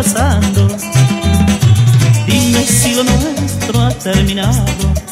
pasando. Dime si lo nuestro ha terminado.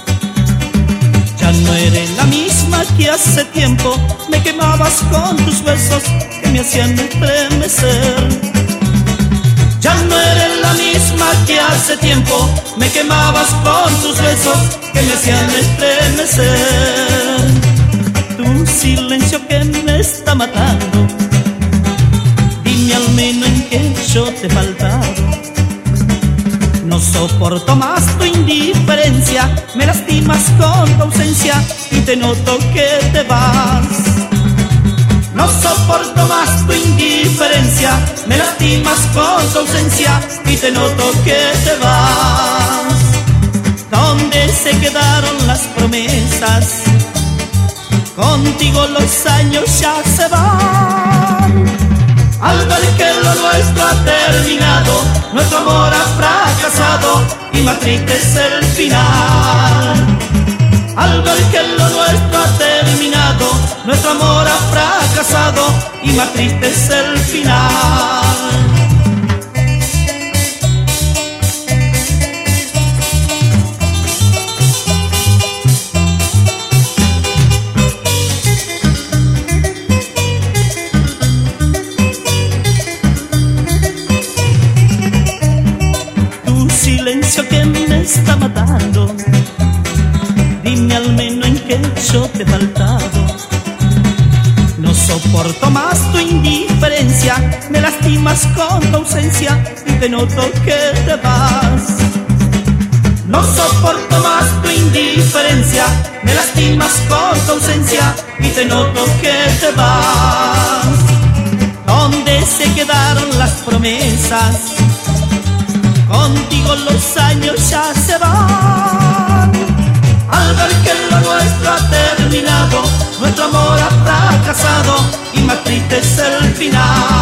Ya no eres la misma que hace tiempo. Me quemabas con tus besos que me hacían estremecer. Ya no eres la misma que hace tiempo. Me quemabas con tus besos que me hacían estremecer. Tu silencio que me está matando. Dime al menos en qué yo te he faltado. No soporto más tu indiferencia. Me lastimas con tu ausencia y te noto que te vas. No soporto más tu indiferencia. Me lastimas con tu ausencia y te noto que te vas. ¿Dónde se quedaron las promesas? Contigo los años ya se van. Al ver que lo nuestro ha terminado, nuestro amor ha fracasado y más triste es el final. Al ver que lo nuestro ha terminado, nuestro amor ha fracasado y más triste es el final. Silencio que me está matando. Dime al menos en qué yo te he faltado. No soporto más tu indiferencia. Me lastimas con tu ausencia y te noto que te vas. No soporto más tu indiferencia. Me lastimas con tu ausencia y te noto que te vas. ¿Dónde se quedaron las promesas? Contigo los años ya se van. Al ver que lo nuestro ha terminado, nuestro amor ha fracasado y más triste es el final.